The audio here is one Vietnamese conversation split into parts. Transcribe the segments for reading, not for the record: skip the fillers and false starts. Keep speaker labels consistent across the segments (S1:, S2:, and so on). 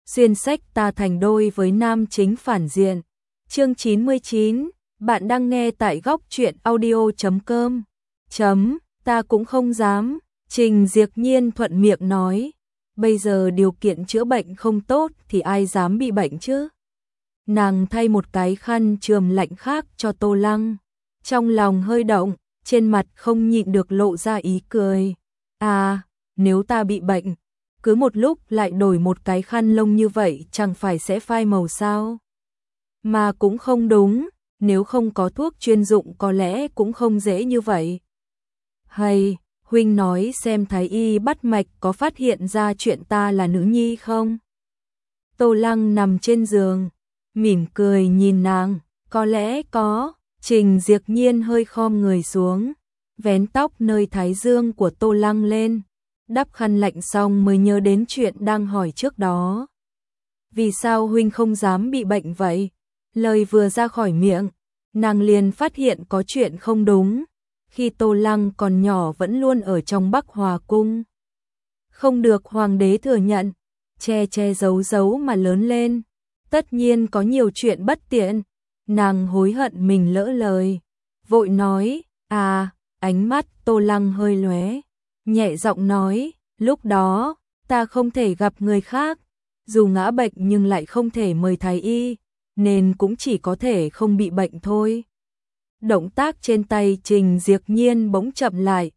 S1: xuyên sách ta thành đôi với nam chính phản diện. Chương 99, bạn đang nghe tại góc truyện audio.com. Ta cũng không dám, Trình Diệp Nhiên thuận miệng nói. Bây giờ điều kiện chữa bệnh không tốt thì ai dám bị bệnh chứ? Nàng thay một cái khăn chườm lạnh khác cho Tô Lăng. Trong lòng hơi động, trên mặt không nhịn được lộ ra ý cười. À, nếu ta bị bệnh, cứ một lúc lại đổi một cái khăn lông như vậy chẳng phải sẽ phai màu sao? Mà cũng không đúng, nếu không có thuốc chuyên dụng có lẽ cũng không dễ như vậy. Hay, huynh nói xem thái y bắt mạch có phát hiện ra chuyện ta là nữ nhi không? Tô Lăng nằm trên giường, mỉm cười nhìn nàng, có lẽ có. Trình Diệp Nhiên hơi khom người xuống, vén tóc nơi thái dương của Tô Lăng lên, đắp khăn lạnh xong mới nhớ đến chuyện đang hỏi trước đó. Vì sao huynh không dám bị bệnh vậy? Lời vừa ra khỏi miệng, nàng liền phát hiện có chuyện không đúng. Khi Tô Lăng còn nhỏ vẫn luôn ở trong Bắc Hòa cung, không được hoàng đế thừa nhận, che giấu mà lớn lên, tất nhiên có nhiều chuyện bất tiện. Nàng hối hận mình lỡ lời, vội nói, ánh mắt Tô Lăng hơi lóe, nhẹ giọng nói, lúc đó, ta không thể gặp người khác, dù ngã bệnh nhưng lại không thể mời thái y, nên cũng chỉ có thể không bị bệnh thôi. Động tác trên tay Trình Diệp Nhiên bỗng chậm lại,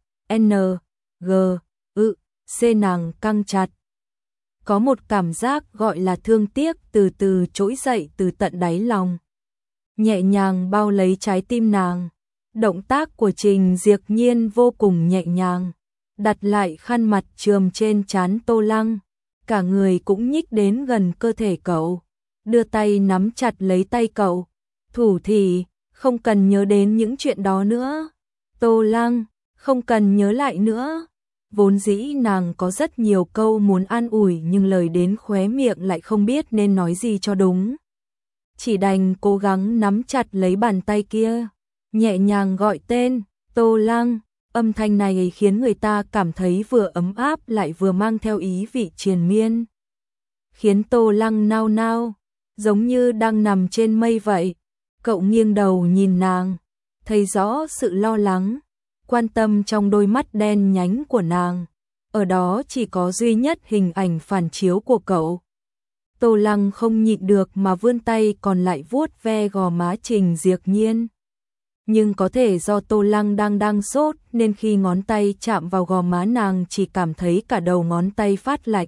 S1: C nàng căng chặt. Có một cảm giác gọi là thương tiếc từ từ trỗi dậy từ tận đáy lòng, nhẹ nhàng bao lấy trái tim nàng. Động tác của Trình Diệp Nhiên vô cùng nhẹ nhàng, đặt lại khăn mặt chườm trên trán Tô Lăng, cả người cũng nhích đến gần cơ thể cậu, đưa tay nắm chặt lấy tay cậu, thủ thỉ, không cần nhớ đến những chuyện đó nữa. Tô Lăng, không cần nhớ lại nữa. Vốn dĩ nàng có rất nhiều câu muốn an ủi nhưng lời đến khóe miệng lại không biết nên nói gì cho đúng. Chỉ đành cố gắng nắm chặt lấy bàn tay kia, nhẹ nhàng gọi tên, Tô Lăng. Âm thanh này khiến người ta cảm thấy vừa ấm áp lại vừa mang theo ý vị triền miên, khiến Tô Lăng nao nao, giống như đang nằm trên mây vậy. Cậu nghiêng đầu nhìn nàng, thấy rõ sự lo lắng, quan tâm trong đôi mắt đen nhánh của nàng, ở đó chỉ có duy nhất hình ảnh phản chiếu của cậu. Tô Lăng không nhịn được mà vươn tay còn lại vuốt ve gò má Trình Diệp Nhiên. Nhưng có thể do Tô Lăng đang sốt nên khi ngón tay chạm vào gò má nàng chỉ cảm thấy cả đầu ngón tay phát lạnh.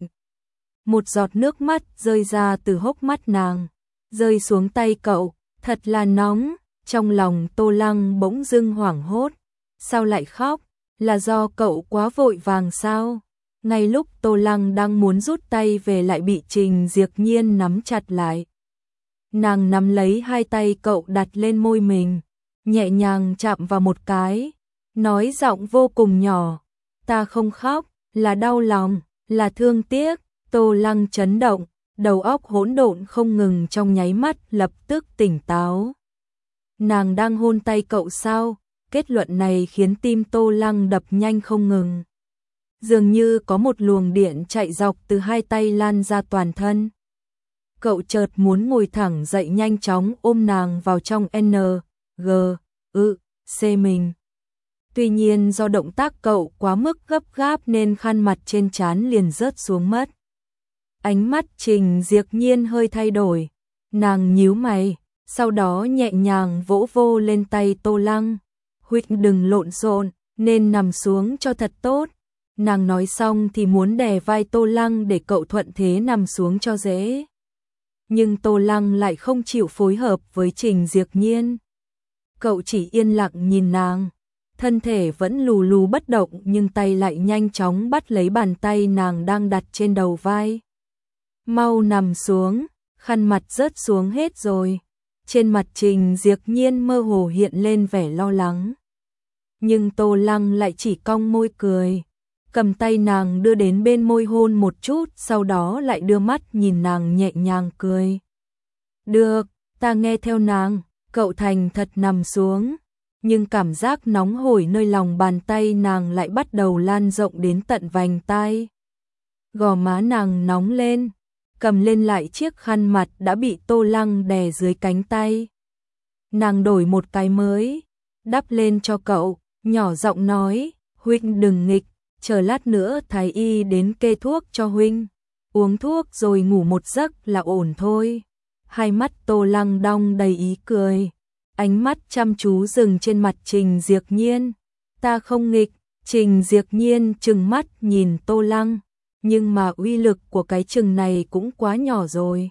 S1: Một giọt nước mắt rơi ra từ hốc mắt nàng, rơi xuống tay cậu, thật là nóng. Trong lòng Tô Lăng bỗng dưng hoảng hốt, sao lại khóc, là do cậu quá vội vàng sao? Ngay lúc Tô Lăng đang muốn rút tay về lại bị Trình Diệp Nhiên nắm chặt lại. Nàng nắm lấy hai tay cậu đặt lên môi mình, nhẹ nhàng chạm vào một cái, nói giọng vô cùng nhỏ, ta không khóc, là đau lòng, là thương tiếc. Tô Lăng chấn động, đầu óc hỗn độn không ngừng, trong nháy mắt lập tức tỉnh táo. Nàng đang hôn tay cậu sao? Kết luận này khiến tim Tô Lăng đập nhanh không ngừng. Dường như có một luồng điện chạy dọc từ hai tay lan ra toàn thân. Cậu chợt muốn ngồi thẳng dậy nhanh chóng ôm nàng vào trong C mình. Tuy nhiên do động tác cậu quá mức gấp gáp nên khăn mặt trên trán liền rớt xuống mất. Ánh mắt Trình Diệp Nhiên hơi thay đổi, nàng nhíu mày, sau đó nhẹ nhàng vỗ vô lên tay Tô Lăng. Huynh đừng lộn xộn, nên nằm xuống cho thật tốt. Nàng nói xong thì muốn đè vai Tô Lăng để cậu thuận thế nằm xuống cho dễ. Nhưng Tô Lăng lại không chịu phối hợp với Trình Diệp Nhiên. Cậu chỉ yên lặng nhìn nàng, thân thể vẫn lù lù bất động nhưng tay lại nhanh chóng bắt lấy bàn tay nàng đang đặt trên đầu vai. Mau nằm xuống, khăn mặt rớt xuống hết rồi. Trên mặt Trình Diệp Nhiên mơ hồ hiện lên vẻ lo lắng. Nhưng Tô Lăng lại chỉ cong môi cười, cầm tay nàng đưa đến bên môi hôn một chút, sau đó lại đưa mắt nhìn nàng nhẹ nhàng cười. Được, ta nghe theo nàng. Cậu thành thật nằm xuống, nhưng cảm giác nóng hổi nơi lòng bàn tay nàng lại bắt đầu lan rộng đến tận vành tai. Gò má nàng nóng lên, cầm lên lại chiếc khăn mặt đã bị Tô Lăng đè dưới cánh tay. Nàng đổi một cái mới, đắp lên cho cậu, nhỏ giọng nói, huynh đừng nghịch, chờ lát nữa thái y đến kê thuốc cho huynh. Uống thuốc rồi ngủ một giấc là ổn thôi. Hai mắt Tô Lăng đong đầy ý cười, ánh mắt chăm chú dừng trên mặt Trình Diệp Nhiên. Ta không nghịch. Trình Diệp Nhiên trừng mắt nhìn Tô Lăng, nhưng mà uy lực của cái chừng này cũng quá nhỏ rồi.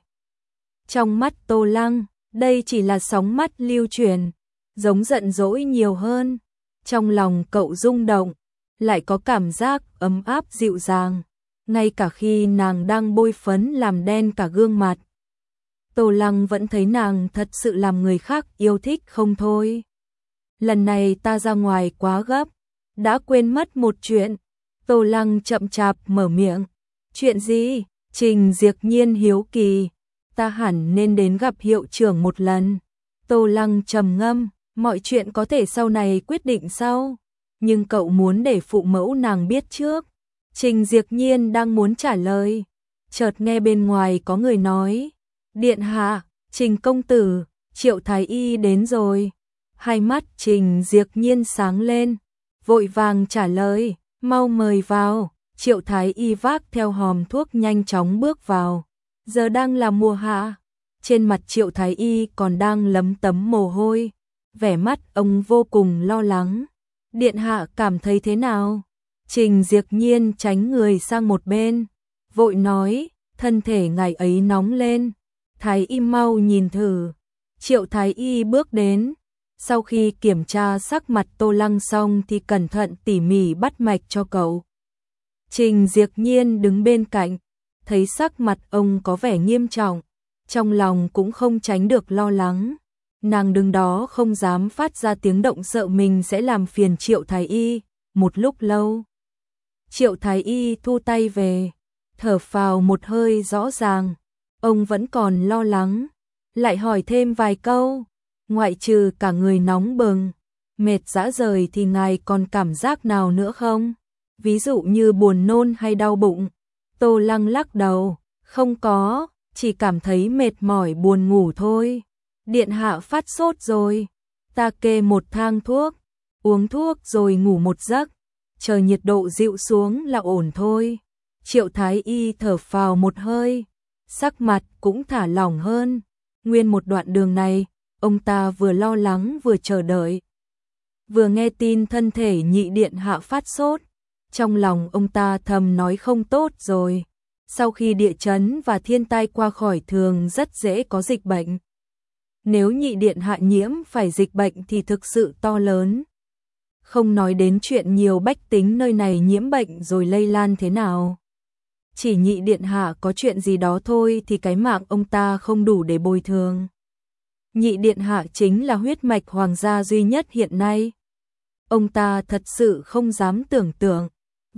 S1: Trong mắt Tô Lăng, đây chỉ là sóng mắt lưu truyền, giống giận dỗi nhiều hơn. Trong lòng cậu rung động, lại có cảm giác ấm áp dịu dàng, ngay cả khi nàng đang bôi phấn làm đen cả gương mặt. Tô Lăng vẫn thấy nàng thật sự làm người khác yêu thích không thôi. Lần này ta ra ngoài quá gấp, đã quên mất một chuyện. Tô Lăng chậm chạp mở miệng. Chuyện gì? Trình Diệp Nhiên hiếu kỳ. Ta hẳn nên đến gặp hiệu trưởng một lần. Tô Lăng trầm ngâm, mọi chuyện có thể sau này quyết định sau. Nhưng cậu muốn để phụ mẫu nàng biết trước. Trình Diệp Nhiên đang muốn trả lời. Chợt nghe bên ngoài có người nói. Điện hạ, Trình công tử, Triệu thái y đến rồi. Hai mắt Trình Diệp Nhiên sáng lên, vội vàng trả lời, mau mời vào. Triệu thái y vác theo hòm thuốc nhanh chóng bước vào. Giờ đang là mùa hạ, trên mặt Triệu thái y còn đang lấm tấm mồ hôi, vẻ mắt ông vô cùng lo lắng. Điện hạ cảm thấy thế nào? Trình Diệp Nhiên tránh người sang một bên, vội nói, thân thể ngài ấy nóng lên, thái y mau nhìn thử. Triệu thái y bước đến, sau khi kiểm tra sắc mặt Tô Lăng xong thì cẩn thận tỉ mỉ bắt mạch cho cậu. Trình Diệp Nhiên đứng bên cạnh, thấy sắc mặt ông có vẻ nghiêm trọng, trong lòng cũng không tránh được lo lắng. Nàng đứng đó không dám phát ra tiếng động sợ mình sẽ làm phiền Triệu thái y. Một lúc lâu, Triệu thái y thu tay về, thở phào một hơi rõ ràng, ông vẫn còn lo lắng, lại hỏi thêm vài câu. Ngoại trừ cả người nóng bừng, mệt rã rời thì ngài còn cảm giác nào nữa không? Ví dụ như buồn nôn hay đau bụng? Tô Lăng lắc đầu, không có, chỉ cảm thấy mệt mỏi buồn ngủ thôi. Điện hạ phát sốt rồi, ta kê một thang thuốc, uống thuốc rồi ngủ một giấc, chờ nhiệt độ dịu xuống là ổn thôi. Triệu thái y thở phào một hơi, sắc mặt cũng thả lỏng hơn. Nguyên một đoạn đường này, ông ta vừa lo lắng vừa chờ đợi. Vừa nghe tin thân thể nhị điện hạ phát sốt, trong lòng ông ta thầm nói không tốt rồi. Sau khi địa chấn và thiên tai qua khỏi thường rất dễ có dịch bệnh. Nếu nhị điện hạ nhiễm phải dịch bệnh thì thực sự to lớn. Không nói đến chuyện nhiều bách tính nơi này nhiễm bệnh rồi lây lan thế nào. Chỉ nhị điện hạ có chuyện gì đó thôi thì cái mạng ông ta không đủ để bồi thường. Nhị điện hạ chính là huyết mạch hoàng gia duy nhất hiện nay. Ông ta thật sự không dám tưởng tượng.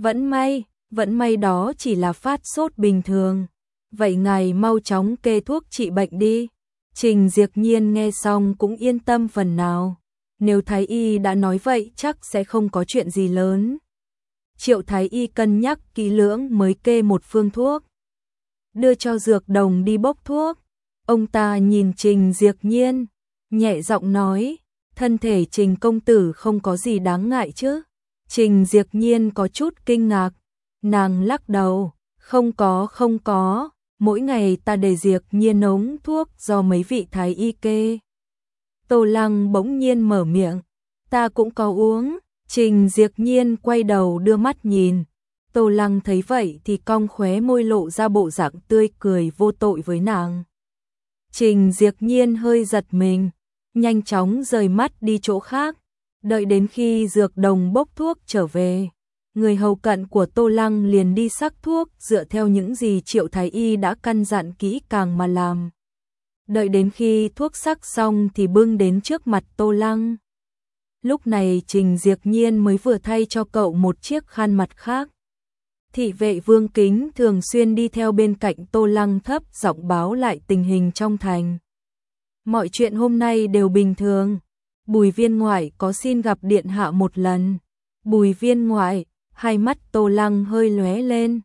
S1: Vẫn may đó chỉ là phát sốt bình thường. Vậy ngài mau chóng kê thuốc trị bệnh đi. Trình Diệp Nhiên nghe xong cũng yên tâm phần nào. Nếu thái y đã nói vậy chắc sẽ không có chuyện gì lớn. Triệu thái y cân nhắc kỹ lưỡng mới kê một phương thuốc. Đưa cho dược đồng đi bốc thuốc. Ông ta nhìn Trình Diệp Nhiên, nhẹ giọng nói, thân thể Trình công tử không có gì đáng ngại chứ? Trình Diệp Nhiên có chút kinh ngạc, nàng lắc đầu, không có, mỗi ngày ta để Diệp Nhiên uống thuốc do mấy vị thái y kê. Tô Lăng bỗng nhiên mở miệng, ta cũng có uống. Trình Diệp Nhiên quay đầu đưa mắt nhìn. Tô Lăng thấy vậy thì cong khóe môi lộ ra bộ dạng tươi cười vô tội với nàng. Trình Diệp Nhiên hơi giật mình, nhanh chóng rời mắt đi chỗ khác. Đợi đến khi dược đồng bốc thuốc trở về, người hầu cận của Tô Lăng liền đi sắc thuốc dựa theo những gì Triệu thái y đã căn dặn kỹ càng mà làm. Đợi đến khi thuốc sắc xong thì bưng đến trước mặt Tô Lăng. Lúc này Trình Diệp Nhiên mới vừa thay cho cậu một chiếc khăn mặt khác. Thị vệ Vương Kính thường xuyên đi theo bên cạnh Tô Lăng thấp giọng báo lại tình hình trong thành. Mọi chuyện hôm nay đều bình thường. Bùi viên ngoại có xin gặp điện hạ một lần. Bùi viên ngoại, hai mắt Tô Lăng hơi lóe lên.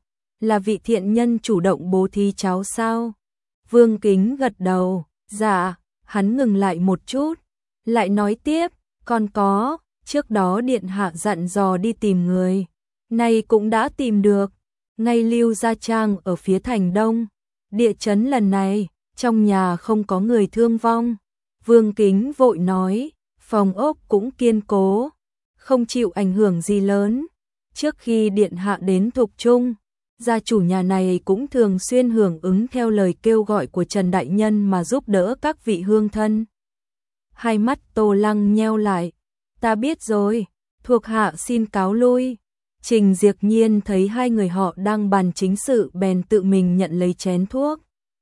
S1: Là vị thiện nhân chủ động bố thí cháu sao? Vương Kính gật đầu, dạ. Hắn ngừng lại một chút, lại nói tiếp, còn có, trước đó điện hạ dặn dò đi tìm người, nay cũng đã tìm được, ngay Lưu Gia Trang ở phía thành đông. Địa chấn lần này, trong nhà không có người thương vong. Vương Kính vội nói, phòng ốc cũng kiên cố, không chịu ảnh hưởng gì lớn. Trước khi điện hạ đến Thục Trung, gia chủ nhà này cũng thường xuyên hưởng ứng theo lời kêu gọi của Trần Đại Nhân mà giúp đỡ các vị hương thân. Hai mắt Tô Lăng nheo lại, ta biết rồi, thuộc hạ xin cáo lui. Trình Diệp Nhiên thấy hai người họ đang bàn chính sự bèn tự mình nhận lấy chén thuốc.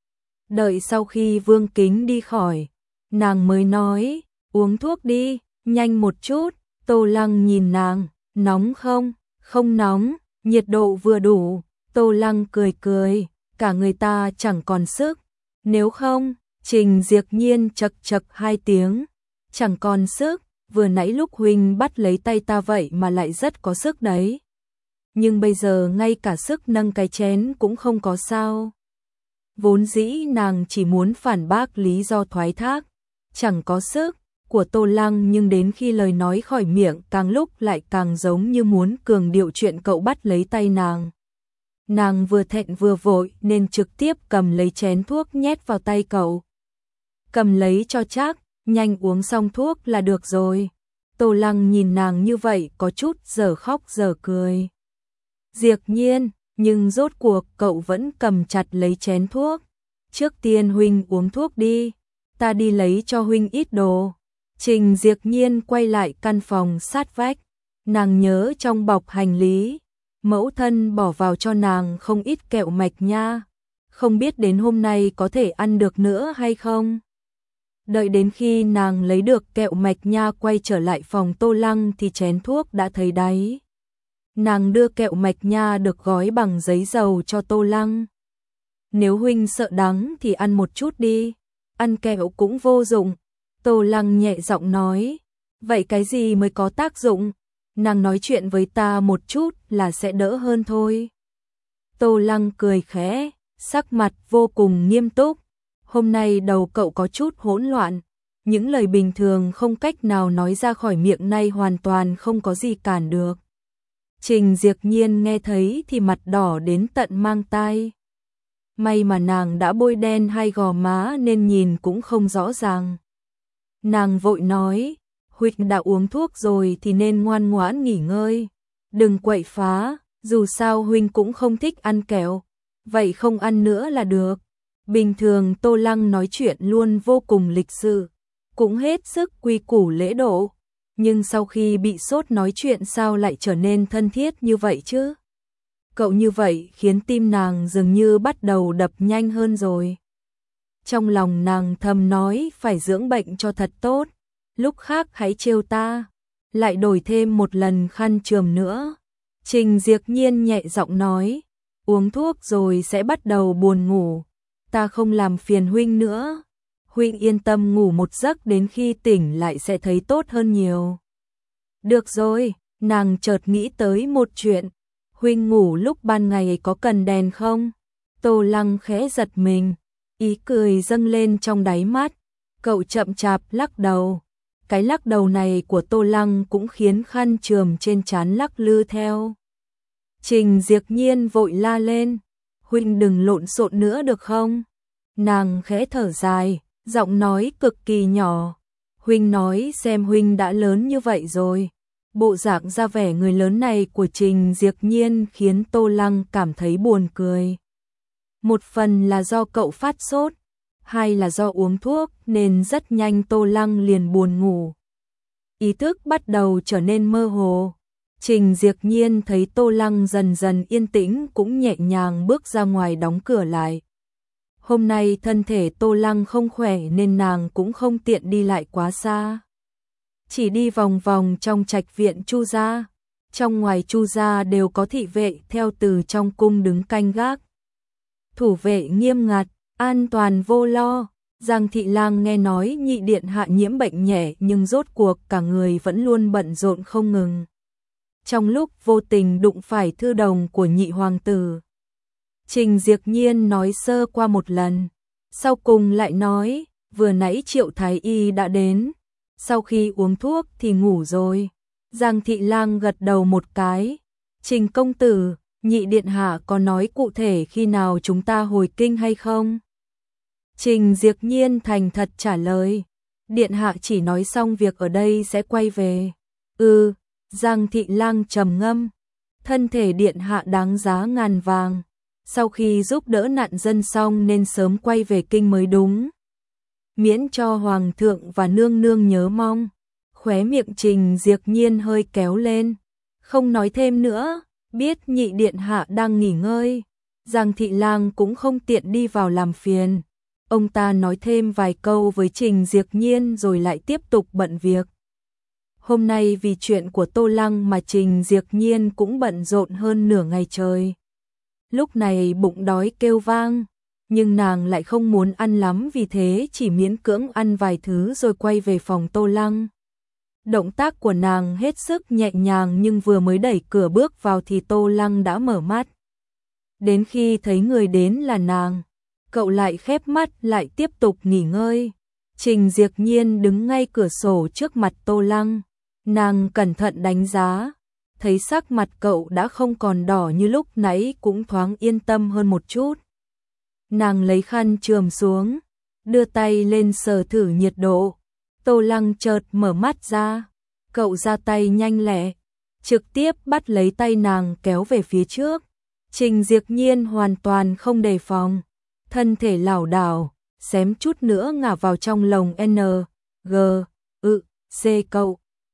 S1: Đợi sau khi Vương Kính đi khỏi, nàng mới nói, uống thuốc đi, nhanh một chút. Tô Lăng nhìn nàng, nóng không? Không nóng, nhiệt độ vừa đủ. Tô Lăng cười cười, cả người ta chẳng còn sức. Nếu không, Trình Diệp Nhiên chật chật hai tiếng, chẳng còn sức, vừa nãy lúc huynh bắt lấy tay ta vậy mà lại rất có sức đấy. Nhưng bây giờ ngay cả sức nâng cái chén cũng không có sao. Vốn dĩ nàng chỉ muốn phản bác lý do thoái thác, chẳng có sức, của Tô Lăng, nhưng đến khi lời nói khỏi miệng càng lúc lại càng giống như muốn cường điệu chuyện cậu bắt lấy tay nàng. Nàng vừa thẹn vừa vội nên trực tiếp cầm lấy chén thuốc nhét vào tay cậu. Cầm lấy cho chắc, nhanh uống xong thuốc là được rồi. Tô Lăng nhìn nàng như vậy có chút giờ khóc giờ cười. Diệp Nhiên, nhưng rốt cuộc cậu vẫn cầm chặt lấy chén thuốc. Trước tiên huynh uống thuốc đi, ta đi lấy cho huynh ít đồ. Trình Diệp Nhiên quay lại căn phòng sát vách, nàng nhớ trong bọc hành lý, mẫu thân bỏ vào cho nàng không ít kẹo mạch nha, không biết đến hôm nay có thể ăn được nữa hay không. Đợi đến khi nàng lấy được kẹo mạch nha quay trở lại phòng Tô Lăng thì chén thuốc đã thấy đáy. Nàng đưa kẹo mạch nha được gói bằng giấy dầu cho Tô Lăng. Nếu huynh sợ đắng thì ăn một chút đi, ăn kẹo cũng vô dụng. Tô Lăng nhẹ giọng nói, vậy cái gì mới có tác dụng? Nàng nói chuyện với ta một chút là sẽ đỡ hơn thôi. Tô Lăng cười khẽ, sắc mặt vô cùng nghiêm túc. Hôm nay đầu cậu có chút hỗn loạn, những lời bình thường không cách nào nói ra khỏi miệng nay hoàn toàn không có gì cản được. Trình Diệp Nhiên nghe thấy thì mặt đỏ đến tận mang tai. May mà nàng đã bôi đen hai gò má nên nhìn cũng không rõ ràng. Nàng vội nói, huynh đã uống thuốc rồi thì nên ngoan ngoãn nghỉ ngơi, đừng quậy phá, dù sao huynh cũng không thích ăn kẹo, vậy không ăn nữa là được. Bình thường Tô Lăng nói chuyện luôn vô cùng lịch sự, cũng hết sức quy củ lễ độ, nhưng sau khi bị sốt nói chuyện sao lại trở nên thân thiết như vậy chứ? Cậu như vậy khiến tim nàng dường như bắt đầu đập nhanh hơn rồi. Trong lòng nàng thầm nói phải dưỡng bệnh cho thật tốt, lúc khác hãy trêu ta, lại đổi thêm một lần khăn chườm nữa. Trình Diệp Nhiên nhẹ giọng nói, uống thuốc rồi sẽ bắt đầu buồn ngủ, ta không làm phiền huynh nữa. Huynh yên tâm ngủ một giấc, đến khi tỉnh lại sẽ thấy tốt hơn nhiều. Được rồi, nàng chợt nghĩ tới một chuyện, huynh ngủ lúc ban ngày có cần đèn không? Tô Lăng khẽ giật mình, ý cười dâng lên trong đáy mắt, cậu chậm chạp lắc đầu. Cái lắc đầu này của Tô Lăng cũng khiến khăn chườm trên trán lắc lư theo. Trình Diệp Nhiên vội la lên, huynh đừng lộn xộn nữa được không? Nàng khẽ thở dài, giọng nói cực kỳ nhỏ, huynh nói xem huynh đã lớn như vậy rồi. Bộ dạng ra vẻ người lớn này của Trình Diệp Nhiên khiến Tô Lăng cảm thấy buồn cười. Một phần là do cậu phát sốt, hai là do uống thuốc nên rất nhanh Tô Lăng liền buồn ngủ. Ý thức bắt đầu trở nên mơ hồ. Trình Diệp Nhiên thấy Tô Lăng dần dần yên tĩnh cũng nhẹ nhàng bước ra ngoài đóng cửa lại. Hôm nay thân thể Tô Lăng không khỏe nên nàng cũng không tiện đi lại quá xa. Chỉ đi vòng vòng trong trạch viện Chu gia. Trong ngoài Chu gia đều có thị vệ theo từ trong cung đứng canh gác. Thủ vệ nghiêm ngặt, an toàn vô lo. Giang Thị Lang nghe nói nhị điện hạ nhiễm bệnh nhẹ nhưng rốt cuộc cả người vẫn luôn bận rộn không ngừng. Trong lúc vô tình đụng phải thư đồng của nhị hoàng tử, Trình Diệp Nhiên nói sơ qua một lần, sau cùng lại nói, vừa nãy Triệu Thái Y đã đến, sau khi uống thuốc thì ngủ rồi. Giang Thị Lang gật đầu một cái, Trình công tử, nhị điện hạ có nói cụ thể khi nào chúng ta hồi kinh hay không? Trình Diệp Nhiên thành thật trả lời, điện hạ chỉ nói xong việc ở đây sẽ quay về. Giang Thị Lang trầm ngâm, thân thể điện hạ đáng giá ngàn vàng, sau khi giúp đỡ nạn dân xong nên sớm quay về kinh mới đúng. Miễn cho hoàng thượng và nương nương nhớ mong. Khóe miệng Trình Diệp Nhiên hơi kéo lên, không nói thêm nữa, biết nhị điện hạ đang nghỉ ngơi, Giang Thị Lang cũng không tiện đi vào làm phiền. Ông ta nói thêm vài câu với Trình Diệp Nhiên rồi lại tiếp tục bận việc. Hôm nay vì chuyện của Tô Lăng mà Trình Diệp Nhiên cũng bận rộn hơn nửa ngày trời. Lúc này bụng đói kêu vang, nhưng nàng lại không muốn ăn lắm vì thế chỉ miễn cưỡng ăn vài thứ rồi quay về phòng Tô Lăng. Động tác của nàng hết sức nhẹ nhàng nhưng vừa mới đẩy cửa bước vào thì Tô Lăng đã mở mắt. Đến khi thấy người đến là nàng, cậu lại khép mắt lại tiếp tục nghỉ ngơi. Trình Diệp Nhiên đứng ngay cửa sổ trước mặt Tô Lăng, nàng cẩn thận đánh giá, thấy sắc mặt cậu đã không còn đỏ như lúc nãy cũng thoáng yên tâm hơn một chút. Nàng lấy khăn chườm xuống, đưa tay lên sờ thử nhiệt độ. Tô Lăng chợt mở mắt ra, cậu ra tay nhanh lẹ, trực tiếp bắt lấy tay nàng kéo về phía trước. Trình Diệp Nhiên hoàn toàn không đề phòng, thân thể lảo đảo, xém chút nữa ngã vào trong lồng C cậu.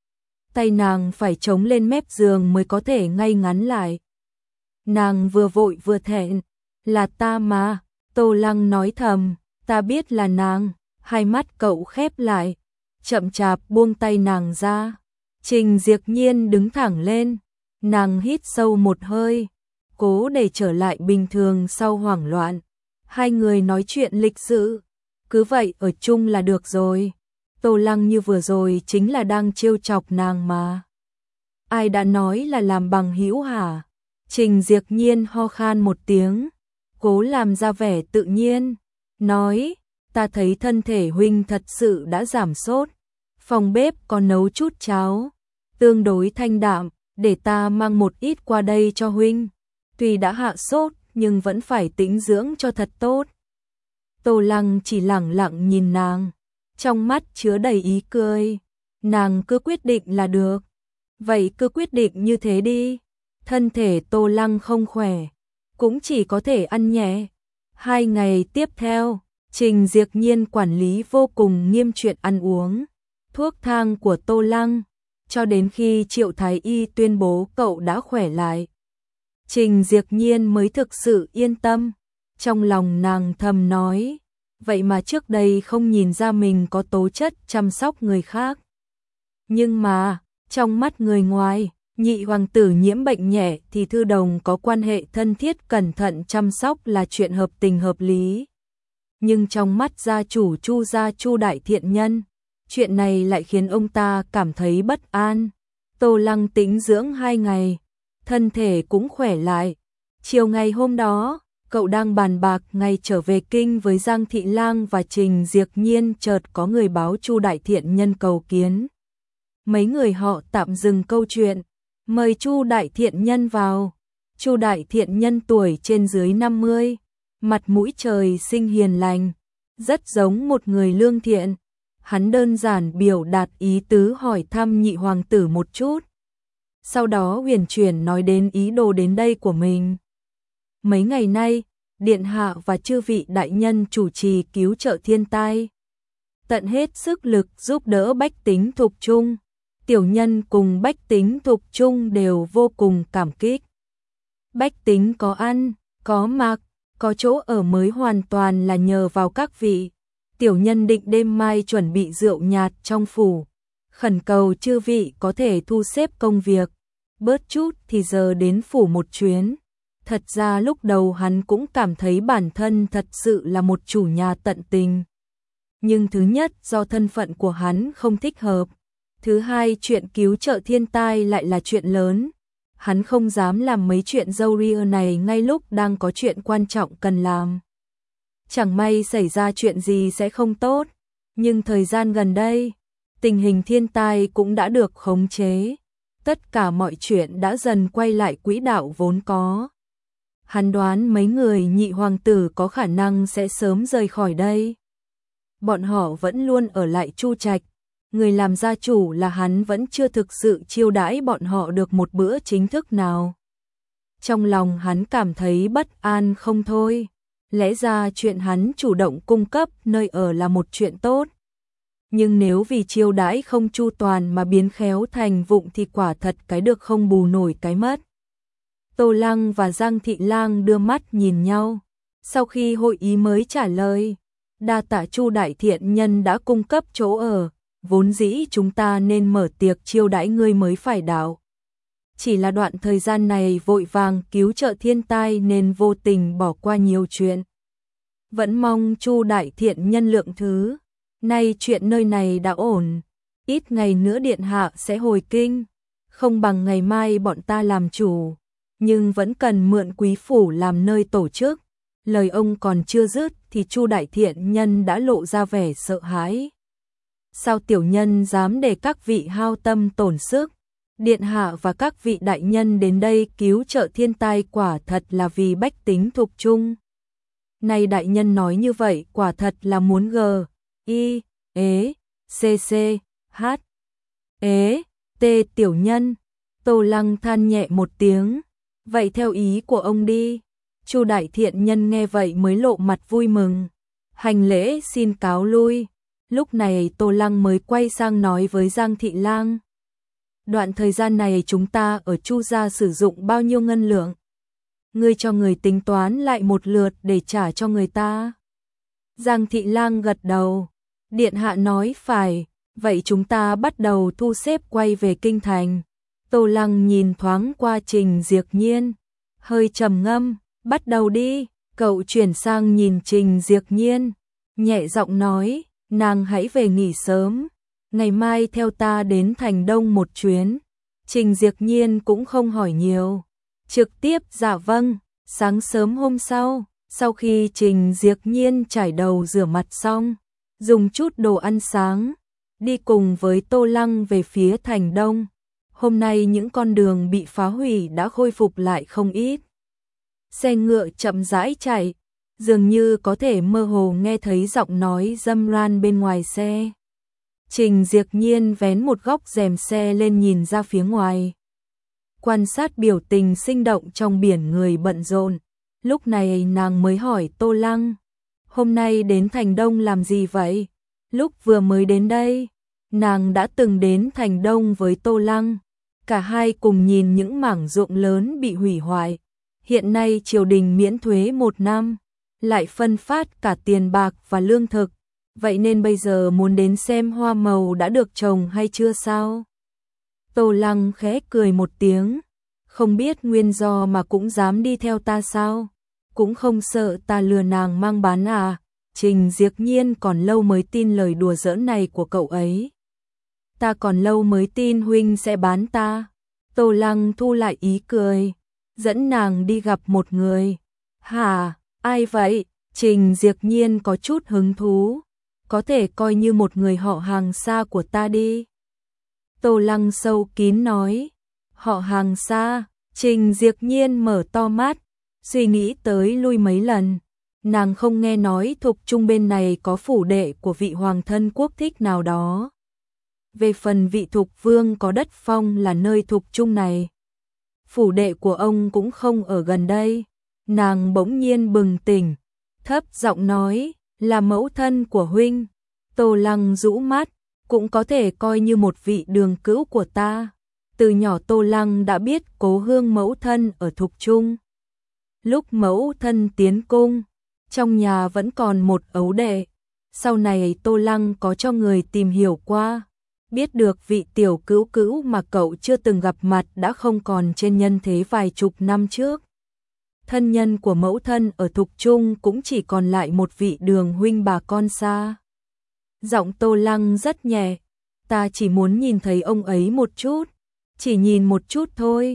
S1: Tay nàng phải chống lên mép giường mới có thể ngay ngắn lại. Nàng vừa vội vừa thẹn, là ta mà, Tô Lăng nói thầm, ta biết là nàng. Hai mắt cậu khép lại, chậm chạp buông tay nàng ra. Trình Diệp Nhiên đứng thẳng lên, nàng hít sâu một hơi, cố để trở lại bình thường sau hoảng loạn. Hai người nói chuyện lịch sự, cứ vậy ở chung là được rồi. Tô Lăng như vừa rồi chính là đang trêu chọc nàng mà. Ai đã nói là làm bằng hữu hả? Trình Diệp Nhiên ho khan một tiếng, cố làm ra vẻ tự nhiên, nói, ta thấy thân thể huynh thật sự đã giảm sốt. Phòng bếp có nấu chút cháo, tương đối thanh đạm, để ta mang một ít qua đây cho huynh. Tuy đã hạ sốt nhưng vẫn phải tĩnh dưỡng cho thật tốt. Tô Lăng chỉ lẳng lặng nhìn nàng, trong mắt chứa đầy ý cười. Nàng cứ quyết định là được. Vậy cứ quyết định như thế đi. Thân thể Tô Lăng không khỏe, cũng chỉ có thể ăn nhẹ. 2 ngày tiếp theo, Trình Diệp Nhiên quản lý vô cùng nghiêm chuyện ăn uống, thuốc thang của Tô Lăng, cho đến khi Triệu Thái Y tuyên bố cậu đã khỏe lại. Trình Diệp Nhiên mới thực sự yên tâm, trong lòng nàng thầm nói, vậy mà trước đây không nhìn ra mình có tố chất chăm sóc người khác. Nhưng mà, trong mắt người ngoài, nhị hoàng tử nhiễm bệnh nhẹ thì Thư Đồng có quan hệ thân thiết cẩn thận chăm sóc là chuyện hợp tình hợp lý. Nhưng trong mắt gia chủ Chu Đại Thiện Nhân, chuyện này lại khiến ông ta cảm thấy bất an. Tô Lăng tĩnh dưỡng 2 ngày, thân thể cũng khỏe lại. Chiều ngày hôm đó, cậu đang bàn bạc ngày trở về kinh với Giang Thị Lang và Trình Diệp Nhiên, chợt có người báo Chu Đại Thiện Nhân cầu kiến. Mấy người họ tạm dừng câu chuyện, mời Chu Đại Thiện Nhân vào. Chu Đại Thiện Nhân tuổi trên dưới 50, mặt mũi trời sinh hiền lành, rất giống một người lương thiện. Hắn đơn giản biểu đạt ý tứ hỏi thăm nhị hoàng tử một chút. Sau đó huyền chuyển nói đến ý đồ đến đây của mình. Mấy ngày nay, Điện Hạ và chư vị đại nhân chủ trì cứu trợ thiên tai, tận hết sức lực giúp đỡ bách tính thuộc chung. Tiểu nhân cùng bách tính thuộc chung đều vô cùng cảm kích. Bách tính có ăn, có mặc, có chỗ ở mới hoàn toàn là nhờ vào các vị. Tiểu nhân định đêm mai chuẩn bị rượu nhạt trong phủ, khẩn cầu chư vị có thể thu xếp công việc, bớt chút thì giờ đến phủ một chuyến. Thật ra lúc đầu hắn cũng cảm thấy bản thân thật sự là một chủ nhà tận tình. Nhưng thứ nhất do thân phận của hắn không thích hợp. Thứ hai chuyện cứu trợ thiên tai lại là chuyện lớn. hắn không dám làm mấy chuyện râu ria này ngay lúc đang có chuyện quan trọng cần làm. Chẳng may xảy ra chuyện gì sẽ không tốt, nhưng thời gian gần đây, tình hình thiên tai cũng đã được khống chế, tất cả mọi chuyện đã dần quay lại quỹ đạo vốn có. Hắn đoán mấy người nhị hoàng tử có khả năng sẽ sớm rời khỏi đây. Bọn họ vẫn luôn ở lại Chu Trạch, người làm gia chủ là hắn vẫn chưa thực sự chiêu đãi bọn họ được một bữa chính thức nào. Trong lòng hắn cảm thấy bất an không thôi, lẽ ra chuyện hắn chủ động cung cấp nơi ở là một chuyện tốt. Nhưng nếu vì chiêu đãi không chu toàn mà biến khéo thành vụng thì quả thật cái được không bù nổi cái mất. Tô Lăng và Giang Thị Lang đưa mắt nhìn nhau, sau khi hội ý mới trả lời, đa tạ Chu đại thiện nhân đã cung cấp chỗ ở, vốn dĩ chúng ta nên mở tiệc chiêu đãi ngươi mới phải đạo. Chỉ là đoạn thời gian này vội vàng cứu trợ thiên tai nên vô tình bỏ qua nhiều chuyện. Vẫn mong Chu đại thiện nhân lượng thứ, nay chuyện nơi này đã ổn, ít ngày nữa điện hạ sẽ hồi kinh, không bằng ngày mai bọn ta làm chủ, nhưng vẫn cần mượn quý phủ làm nơi tổ chức. Lời ông còn chưa dứt thì Chu đại thiện nhân đã lộ ra vẻ sợ hãi. Sao tiểu nhân dám để các vị hao tâm tổn sức? Điện hạ và các vị đại nhân đến đây cứu trợ thiên tai quả thật là vì bách tính thục chung. Này đại nhân nói như vậy quả thật là muốn T tiểu nhân. Tô Lăng than nhẹ một tiếng. Vậy theo ý của ông đi. Chu đại thiện nhân nghe vậy mới lộ mặt vui mừng. Hành lễ xin cáo lui. Lúc này Tô Lăng mới quay sang nói với Giang Thị Lang. Đoạn thời gian này chúng ta ở Chu gia sử dụng bao nhiêu ngân lượng? Ngươi cho người tính toán lại một lượt để trả cho người ta. Giang Thị Lang gật đầu. Điện hạ nói phải, vậy chúng ta bắt đầu thu xếp quay về kinh thành. Tô Lăng nhìn thoáng qua Trình Diệc Nhiên, hơi trầm ngâm, bắt đầu đi. Cậu chuyển sang nhìn Trình Diệc Nhiên, nhẹ giọng nói, nàng hãy về nghỉ sớm, ngày mai theo ta đến thành Đông một chuyến. Trình Diệc Nhiên cũng không hỏi nhiều, trực tiếp dạ vâng. Sáng sớm hôm sau khi Trình Diệc Nhiên chải đầu rửa mặt xong, dùng chút đồ ăn sáng, đi cùng với Tô Lăng về phía thành Đông. Hôm nay những con đường bị phá hủy đã khôi phục lại không ít. Xe ngựa chậm rãi chạy, dường như có thể mơ hồ nghe thấy giọng nói râm ran bên ngoài xe. Trình Diệc Nhiên vén một góc rèm xe lên nhìn ra phía ngoài, quan sát biểu tình sinh động trong biển người bận rộn. Lúc này nàng mới hỏi Tô Lăng, hôm nay đến thành Đông làm gì vậy? Lúc vừa mới đến đây, nàng đã từng đến thành Đông với Tô Lăng, cả hai cùng nhìn những mảng ruộng lớn bị hủy hoại. Hiện nay triều đình miễn thuế 1 năm, lại phân phát cả tiền bạc và lương thực, vậy nên bây giờ muốn đến xem hoa màu đã được trồng hay chưa sao? Tô Lăng khẽ cười một tiếng, không biết nguyên do mà cũng dám đi theo ta sao? Cũng không sợ ta lừa nàng mang bán à? Trình Diệc Nhiên còn lâu mới tin lời đùa giỡn này của cậu ấy. Ta còn lâu mới tin huynh sẽ bán ta. Tô Lăng thu lại ý cười, dẫn nàng đi gặp một người. Hả, ai vậy? Trình Diệc Nhiên có chút hứng thú, có thể coi như một người họ hàng xa của ta đi. Tô Lăng sâu kín nói, họ hàng xa. Trình Diệc Nhiên mở to mắt, suy nghĩ tới lui mấy lần. Nàng không nghe nói thục trung bên này có phủ đệ của vị hoàng thân quốc thích nào đó. Về phần vị thục vương có đất phong là nơi thục trung này, phủ đệ của ông cũng không ở gần đây. Nàng bỗng nhiên bừng tỉnh, thấp giọng nói, là mẫu thân của huynh. Tô Lăng rũ mắt, cũng có thể coi như một vị đường cữu của ta. Từ nhỏ Tô Lăng đã biết cố hương mẫu thân ở thục trung. Lúc mẫu thân tiến cung, trong nhà vẫn còn một ấu đệ. Sau này Tô Lăng có cho người tìm hiểu qua, biết được vị tiểu cữu cữu mà cậu chưa từng gặp mặt đã không còn trên nhân thế vài chục năm trước. Thân nhân của mẫu thân ở thục trung cũng chỉ còn lại một vị đường huynh bà con xa. Giọng Tô Lăng rất nhẹ, ta chỉ muốn nhìn thấy ông ấy một chút, chỉ nhìn một chút thôi.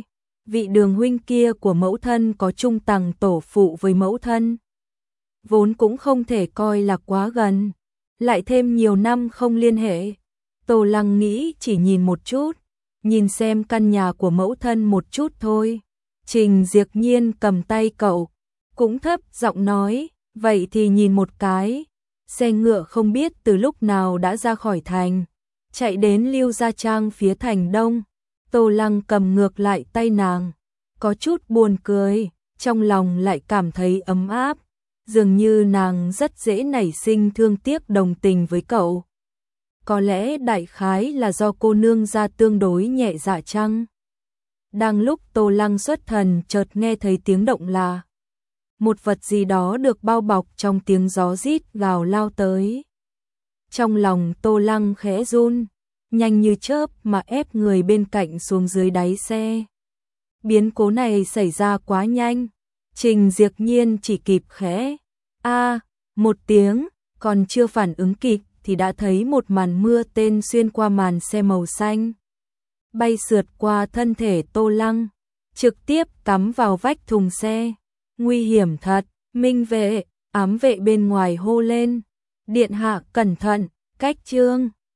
S1: vị Đường huynh kia của mẫu thân có chung tầng tổ phụ với mẫu thân, vốn cũng không thể coi là quá gần, lại thêm nhiều năm không liên hệ. Tô Lăng nghĩ chỉ nhìn một chút, nhìn xem căn nhà của mẫu thân một chút thôi. Trình Diệp Nhiên cầm tay cậu, cũng thấp giọng nói, vậy thì nhìn một cái. Xe ngựa không biết từ lúc nào đã ra khỏi thành, chạy đến Lưu Gia Trang phía thành đông. Tô Lăng cầm ngược lại tay nàng, có chút buồn cười, trong lòng lại cảm thấy ấm áp, dường như nàng rất dễ nảy sinh thương tiếc đồng tình với cậu. Có lẽ đại khái là do cô nương gia tương đối nhẹ dạ chăng? Đang lúc Tô Lăng xuất thần chợt nghe thấy tiếng động là một vật gì đó được bao bọc trong tiếng gió rít gào lao tới. Trong lòng Tô Lăng khẽ run, nhanh như chớp mà ép người bên cạnh xuống dưới đáy xe. Biến cố này xảy ra quá nhanh, Trình Diệp Nhiên chỉ kịp khẽ một tiếng, còn chưa phản ứng kịp thì đã thấy một màn mưa tên xuyên qua màn xe màu xanh, bay sượt qua thân thể Tô Lăng, trực tiếp cắm vào vách thùng xe. Nguy hiểm thật, Minh vệ, ám vệ bên ngoài hô lên, điện hạ cẩn thận, cách trương.